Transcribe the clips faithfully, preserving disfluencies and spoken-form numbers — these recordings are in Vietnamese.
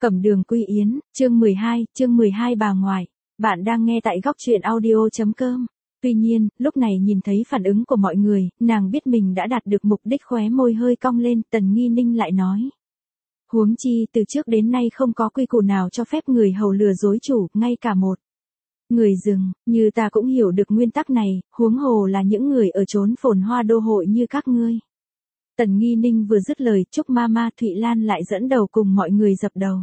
Cẩm Đường Quy Yến, chương mười hai, chương mười hai bà ngoại. Bạn đang nghe tại góc truyện audio.com. Tuy nhiên, lúc này nhìn thấy phản ứng của mọi người, nàng biết mình đã đạt được mục đích, khóe môi hơi cong lên, Tần Nghi Ninh lại nói. Huống chi từ trước đến nay không có quy củ nào cho phép người hầu lừa dối chủ, ngay cả một người rừng, như ta cũng hiểu được nguyên tắc này, huống hồ là những người ở chốn phồn hoa đô hội như các ngươi. Tần Nghi Ninh vừa dứt lời, Trúc Mama Thụy Lan lại dẫn đầu cùng mọi người dập đầu.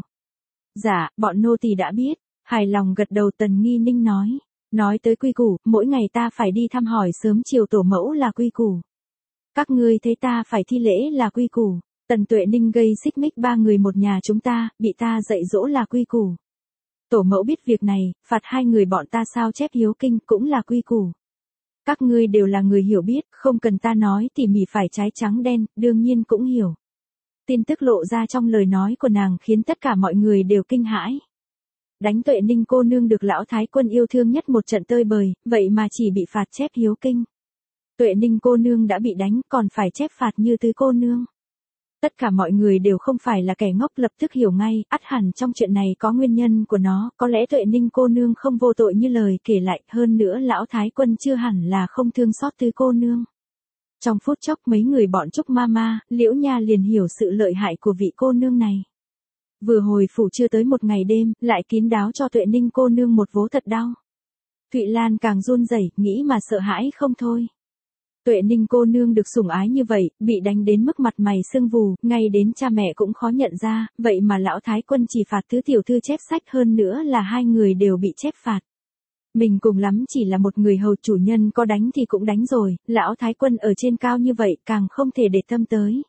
Dạ, bọn nô tỳ đã biết, hài lòng gật đầu. Tần Nghi Ninh nói. Nói tới quy củ, mỗi ngày ta phải đi thăm hỏi sớm chiều tổ mẫu là quy củ. Các ngươi thấy ta phải thi lễ là quy củ. Tần Tuệ Ninh gây xích mích ba người một nhà chúng ta, bị ta dạy dỗ là quy củ. Tổ mẫu biết việc này, phạt hai người bọn ta sao chép hiếu kinh cũng là quy củ. Các ngươi đều là người hiểu biết, không cần ta nói tỉ mỉ phải trái trắng đen, đương nhiên cũng hiểu. Tin tức lộ ra trong lời nói của nàng khiến tất cả mọi người đều kinh hãi. Đánh Tuệ Ninh cô nương được lão thái quân yêu thương nhất một trận tơi bời, vậy mà chỉ bị phạt chép hiếu kinh. Tuệ Ninh cô nương đã bị đánh còn phải chép phạt như tứ cô nương. Tất cả mọi người đều không phải là kẻ ngốc, lập tức hiểu ngay, ắt hẳn trong chuyện này có nguyên nhân của nó, có lẽ Tuệ Ninh cô nương không vô tội như lời kể lại, hơn nữa lão thái quân chưa hẳn là không thương xót tứ cô nương. Trong phút chốc mấy người bọn Trúc Mama, Liễu Nha liền hiểu sự lợi hại của vị cô nương này. Vừa hồi phủ chưa tới một ngày đêm, lại kín đáo cho Tuệ Ninh cô nương một vố thật đau. Thụy Lan càng run rẩy, nghĩ mà sợ hãi không thôi. Tuệ Ninh cô nương được sủng ái như vậy, bị đánh đến mức mặt mày sưng vù, ngay đến cha mẹ cũng khó nhận ra, vậy mà lão thái quân chỉ phạt thứ tiểu thư chép sách, hơn nữa là hai người đều bị chép phạt. Mình cùng lắm chỉ là một người hầu, chủ nhân có đánh thì cũng đánh rồi, lão thái quân ở trên cao như vậy càng không thể để tâm tới.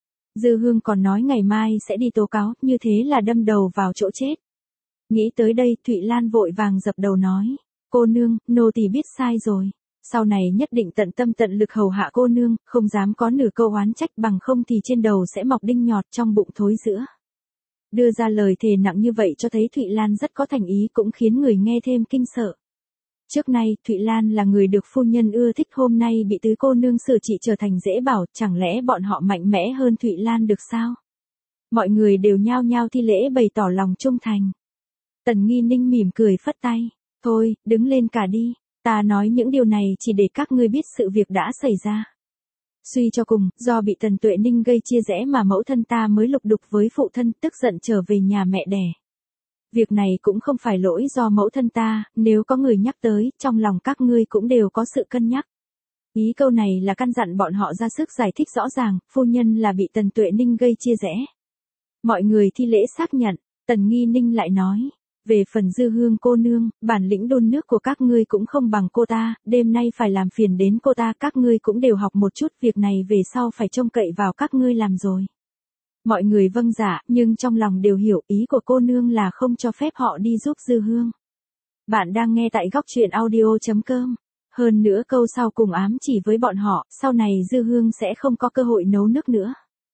Dư Hương còn nói ngày mai sẽ đi tố cáo, như thế là đâm đầu vào chỗ chết. Nghĩ tới đây, Thụy Lan vội vàng dập đầu nói, cô nương, nô tỳ biết sai rồi. Sau này nhất định tận tâm tận lực hầu hạ cô nương, không dám có nửa câu oán trách, bằng không thì trên đầu sẽ mọc đinh nhọt, trong bụng thối rữa. Đưa ra lời thề nặng như vậy cho thấy Thụy Lan rất có thành ý, cũng khiến người nghe thêm kinh sợ. Trước nay, Thụy Lan là người được phu nhân ưa thích, hôm nay bị tứ cô nương sửa trị trở thành dễ bảo, chẳng lẽ bọn họ mạnh mẽ hơn Thụy Lan được sao? Mọi người đều nhao nhao thi lễ bày tỏ lòng trung thành. Tần Nghi Ninh mỉm cười phất tay, thôi, đứng lên cả đi. Ta nói những điều này chỉ để các ngươi biết sự việc đã xảy ra. Suy cho cùng, do bị Tần Tuệ Ninh gây chia rẽ mà mẫu thân ta mới lục đục với phụ thân, tức giận trở về nhà mẹ đẻ. Việc này cũng không phải lỗi do mẫu thân ta, nếu có người nhắc tới, trong lòng các ngươi cũng đều có sự cân nhắc. Ý câu này là căn dặn bọn họ ra sức giải thích rõ ràng, phu nhân là bị Tần Tuệ Ninh gây chia rẽ. Mọi người thi lễ xác nhận, Tần Nghi Ninh lại nói. Về phần Dư Hương cô nương, bản lĩnh đun nước của các ngươi cũng không bằng cô ta, đêm nay phải làm phiền đến cô ta, các ngươi cũng đều học một chút, việc này về sau phải trông cậy vào các ngươi làm rồi. Mọi người vâng dạ, nhưng trong lòng đều hiểu ý của cô nương là không cho phép họ đi giúp Dư Hương. Bạn đang nghe tại góc truyện audio.com. Hơn nữa câu sau cùng ám chỉ với bọn họ, sau này Dư Hương sẽ không có cơ hội nấu nước nữa.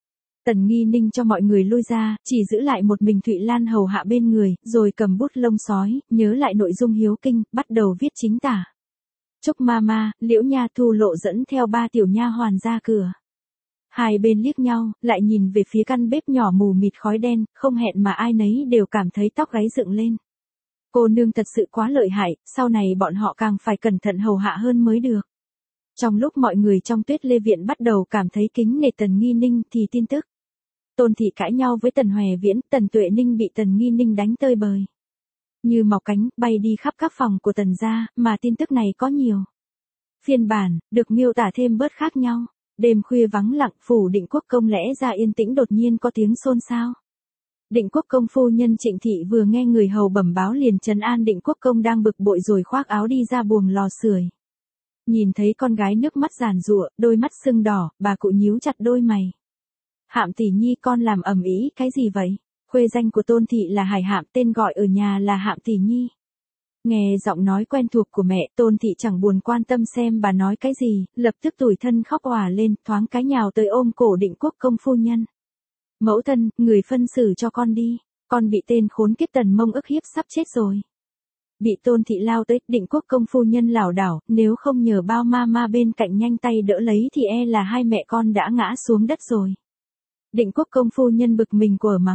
Tần Nghi Ninh cho mọi người lui ra, chỉ giữ lại một mình Thụy Lan hầu hạ bên người, rồi cầm bút lông sói, nhớ lại nội dung hiếu kinh, bắt đầu viết chính tả. Trúc Mama, Liễu Nha Thu Lộ dẫn theo ba tiểu nha hoàn ra cửa. Hai bên liếc nhau, lại nhìn về phía căn bếp nhỏ mù mịt khói đen, không hẹn mà ai nấy đều cảm thấy tóc gáy dựng lên. Cô nương thật sự quá lợi hại, sau này bọn họ càng phải cẩn thận hầu hạ hơn mới được. Trong lúc mọi người trong Tuyết Lê Viện bắt đầu cảm thấy kính nể Tần Nghi Ninh thì tin tức. Tôn thị cãi nhau với Tần Hòe Viễn, Tần Tuệ Ninh bị Tần Nghi Ninh đánh tơi bời. Như mọc cánh, bay đi khắp các phòng của Tần gia, mà tin tức này có nhiều phiên bản, được miêu tả thêm bớt khác nhau. Đêm khuya vắng lặng, phủ Định Quốc công lẽ ra yên tĩnh, đột nhiên có tiếng xôn xao. Định Quốc công phu nhân Trịnh thị vừa nghe người hầu bẩm báo liền trấn an Định Quốc công đang bực bội, rồi khoác áo đi ra buồng lò sưởi. Nhìn thấy con gái nước mắt giàn giụa, đôi mắt sưng đỏ, bà cụ nhíu chặt đôi mày. Hạm tỷ nhi, con làm ầm ĩ cái gì vậy? Khuê danh của Tôn thị là Hải Hạm, tên gọi ở nhà là Hạm tỷ nhi. Nghe giọng nói quen thuộc của mẹ, Tôn thị chẳng buồn quan tâm xem bà nói cái gì, lập tức tủi thân khóc òa lên, thoáng cái nhào tới ôm cổ Định Quốc công phu nhân. Mẫu thân, người phân xử cho con đi, con bị tên khốn kiếp Tần Mông ức hiếp sắp chết rồi. Bị Tôn thị lao tới, Định Quốc công phu nhân lảo đảo, nếu không nhờ bao ma ma bên cạnh nhanh tay đỡ lấy thì e là hai mẹ con đã ngã xuống đất rồi. Định Quốc công phu nhân bực mình quở mắng,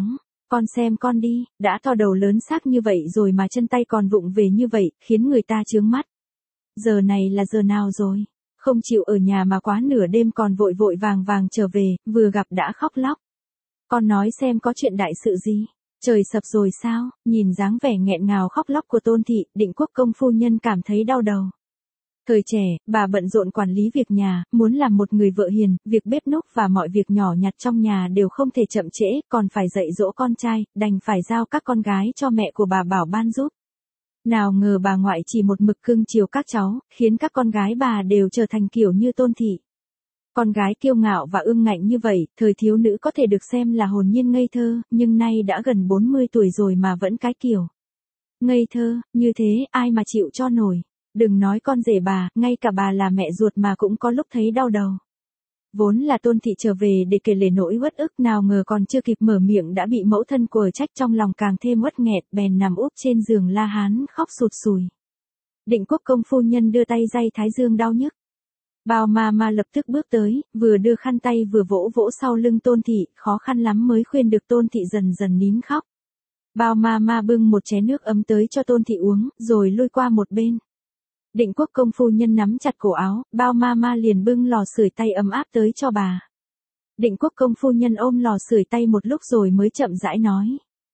Con xem con đi, đã to đầu lớn xác như vậy rồi mà chân tay còn vụng về như vậy, khiến người ta chướng mắt. Giờ này là giờ nào rồi? Không chịu ở nhà mà quá nửa đêm còn vội vội vàng vàng trở về, vừa gặp đã khóc lóc. Con nói xem có chuyện đại sự gì? Trời sập rồi sao? Nhìn dáng vẻ nghẹn ngào khóc lóc của Tôn thị, Định Quốc công phu nhân cảm thấy đau đầu. Thời trẻ, bà bận rộn quản lý việc nhà, muốn làm một người vợ hiền, việc bếp núc và mọi việc nhỏ nhặt trong nhà đều không thể chậm trễ, còn phải dạy dỗ con trai, đành phải giao các con gái cho mẹ của bà bảo ban giúp. Nào ngờ bà ngoại chỉ một mực cưng chiều các cháu, khiến các con gái bà đều trở thành kiểu như Tôn thị. Con gái kiêu ngạo và ương ngạnh như vậy, thời thiếu nữ có thể được xem là hồn nhiên ngây thơ, nhưng nay đã gần bốn mươi tuổi rồi mà vẫn cái kiểu ngây thơ, như thế ai mà chịu cho nổi. Đừng nói con rể bà, ngay cả bà là mẹ ruột mà cũng có lúc thấy đau đầu. Vốn là Tôn thị trở về để kể lể nỗi uất ức, nào ngờ còn chưa kịp mở miệng đã bị mẫu thân quở trách, trong lòng càng thêm uất nghẹt, bèn nằm úp trên giường la hán khóc sụt sùi. Định Quốc công phu nhân đưa tay day thái dương đau nhức. Bao ma ma lập tức bước tới, vừa đưa khăn tay vừa vỗ vỗ sau lưng Tôn thị, khó khăn lắm mới khuyên được Tôn thị dần dần nín khóc. Bao ma ma bưng một chén nước ấm tới cho Tôn thị uống, rồi lui qua một bên. Định Quốc công phu nhân nắm chặt cổ áo, bao ma ma liền bưng lò sưởi tay ấm áp tới cho bà. Định Quốc công phu nhân ôm lò sưởi tay một lúc rồi mới chậm rãi nói.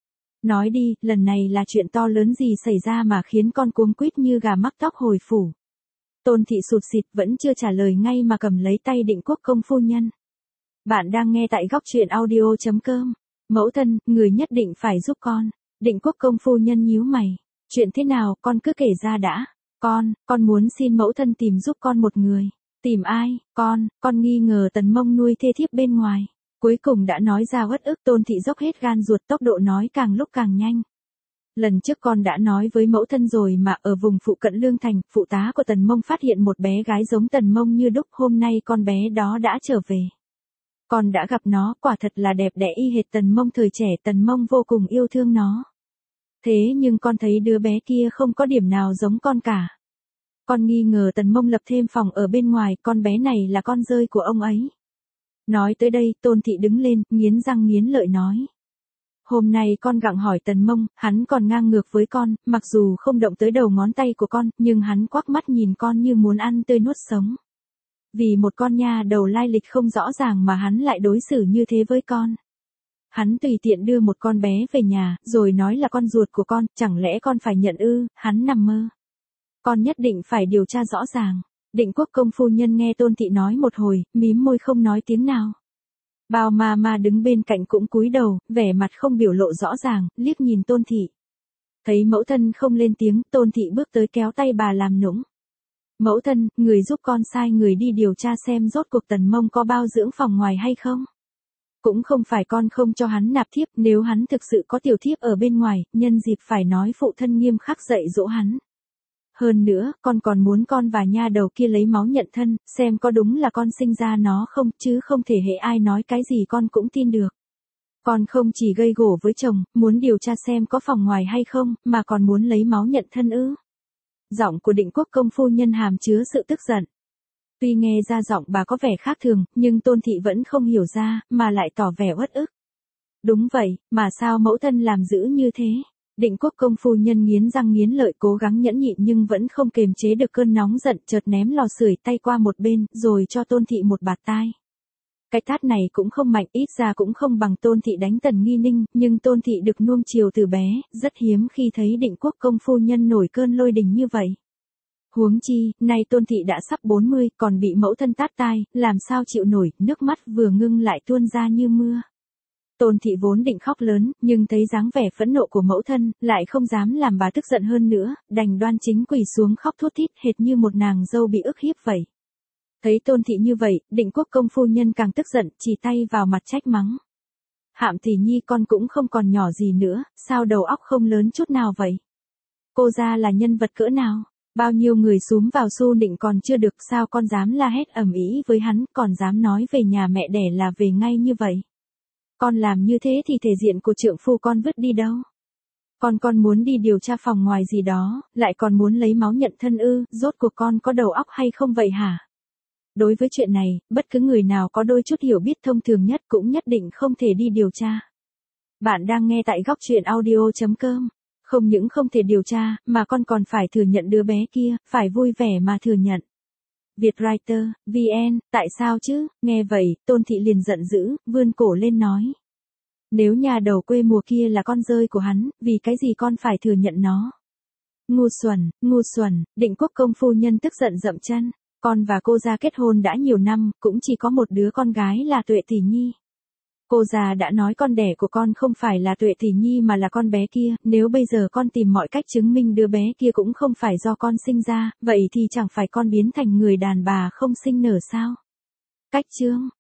Nói đi, lần này là chuyện to lớn gì xảy ra mà khiến con cuống quýt như gà mắc tóc hồi phủ. Tôn thị sụt sịt vẫn chưa trả lời ngay mà cầm lấy tay Định Quốc công phu nhân. Bạn đang nghe tại góc truyện audio chấm com. Mẫu thân, người nhất định phải giúp con. Định Quốc công phu nhân nhíu mày. Chuyện thế nào, con cứ kể ra đã. Con, con muốn xin mẫu thân tìm giúp con một người. Tìm ai? Con, con nghi ngờ Tần Mông nuôi thê thiếp bên ngoài. Cuối cùng đã nói ra uất ức. Tôn thị dốc hết gan ruột, tốc độ nói càng lúc càng nhanh. Lần trước con đã nói với mẫu thân rồi mà, ở vùng phụ cận Lương Thành, phụ tá của Tần Mông phát hiện một bé gái giống Tần Mông như đúc, hôm nay con bé đó đã trở về. Con đã gặp nó, quả thật là đẹp đẽ y hệt Tần Mông thời trẻ, Tần Mông vô cùng yêu thương nó. Thế nhưng con thấy đứa bé kia không có điểm nào giống con cả. Con nghi ngờ Tần Mông lập thêm phòng ở bên ngoài, con bé này là con rơi của ông ấy. Nói tới đây, Tôn thị đứng lên, nghiến răng nghiến lợi nói. Hôm nay con gặng hỏi Tần Mông, hắn còn ngang ngược với con, mặc dù không động tới đầu ngón tay của con, nhưng hắn quắc mắt nhìn con như muốn ăn tươi nuốt sống. Vì một con nha đầu lai lịch không rõ ràng mà hắn lại đối xử như thế với con. Hắn tùy tiện đưa một con bé về nhà, rồi nói là con ruột của con, chẳng lẽ con phải nhận ư? Hắn nằm mơ. Con nhất định phải điều tra rõ ràng. Định Quốc công phu nhân nghe Tôn thị nói một hồi, mím môi không nói tiếng nào. Bao ma ma đứng bên cạnh cũng cúi đầu, vẻ mặt không biểu lộ rõ ràng, liếc nhìn Tôn thị. Thấy mẫu thân không lên tiếng, Tôn thị bước tới kéo tay bà làm nũng. Mẫu thân, người giúp con sai người đi điều tra xem rốt cuộc Tần Mông có bao dưỡng phòng ngoài hay không. Cũng không phải con không cho hắn nạp thiếp, nếu hắn thực sự có tiểu thiếp ở bên ngoài, nhân dịp phải nói phụ thân nghiêm khắc dạy dỗ hắn. Hơn nữa, con còn muốn con và nha đầu kia lấy máu nhận thân, xem có đúng là con sinh ra nó không, chứ không thể hệ ai nói cái gì con cũng tin được. Con không chỉ gây gổ với chồng, muốn điều tra xem có phòng ngoài hay không, mà còn muốn lấy máu nhận thân ư. Giọng của Định Quốc công phu nhân hàm chứa sự tức giận. Tuy nghe ra giọng bà có vẻ khác thường, nhưng Tôn thị vẫn không hiểu ra, mà lại tỏ vẻ uất ức. Đúng vậy, mà sao mẫu thân làm dữ như thế? Định Quốc công phu nhân nghiến răng nghiến lợi cố gắng nhẫn nhịn nhưng vẫn không kềm chế được cơn nóng giận, chợt ném lò sưởi tay qua một bên, rồi cho Tôn thị một bạt tai. Cái tát này cũng không mạnh, ít ra cũng không bằng Tôn thị đánh Tần Nghi Ninh, nhưng Tôn thị được nuông chiều từ bé, rất hiếm khi thấy Định Quốc công phu nhân nổi cơn lôi đình như vậy. Huống chi, nay Tôn thị đã sắp bốn mươi, còn bị mẫu thân tát tai, làm sao chịu nổi, nước mắt vừa ngưng lại tuôn ra như mưa. Tôn thị vốn định khóc lớn, nhưng thấy dáng vẻ phẫn nộ của mẫu thân, lại không dám làm bà tức giận hơn nữa, đành đoan chính quỳ xuống khóc thút thít hệt như một nàng dâu bị ức hiếp vậy. Thấy Tôn thị như vậy, Định Quốc công phu nhân càng tức giận, chỉ tay vào mặt trách mắng. Hạm Tỷ Nhi con cũng không còn nhỏ gì nữa, sao đầu óc không lớn chút nào vậy? Cô ra là nhân vật cỡ nào? Bao nhiêu người xúm vào xu nịnh còn chưa được, sao con dám la hét ầm ĩ với hắn, còn dám nói về nhà mẹ đẻ là về ngay như vậy? Con làm như thế thì thể diện của trượng phu con vứt đi đâu? Con con muốn đi điều tra phòng ngoài gì đó, lại còn muốn lấy máu nhận thân ư, rốt cuộc con có đầu óc hay không vậy hả? Đối với chuyện này, bất cứ người nào có đôi chút hiểu biết thông thường nhất cũng nhất định không thể đi điều tra. Bạn đang nghe tại góc chuyện audio chấm com. Không những không thể điều tra, mà con còn phải thừa nhận đứa bé kia, phải vui vẻ mà thừa nhận. Vietwriter, vê en, tại sao chứ? Nghe vậy, Tôn Thị liền giận dữ, vươn cổ lên nói. Nếu nhà đầu quê mùa kia là con rơi của hắn, vì cái gì con phải thừa nhận nó? Ngu xuẩn, ngu xuẩn, Định Quốc công phu nhân tức giận dậm chân. Con và cô gia kết hôn đã nhiều năm, cũng chỉ có một đứa con gái là Tuệ Tỷ Nhi. Cô già đã nói con đẻ của con không phải là Tuệ Tỷ Nhi mà là con bé kia, nếu bây giờ con tìm mọi cách chứng minh đứa bé kia cũng không phải do con sinh ra, vậy thì chẳng phải con biến thành người đàn bà không sinh nở sao? Cách chương,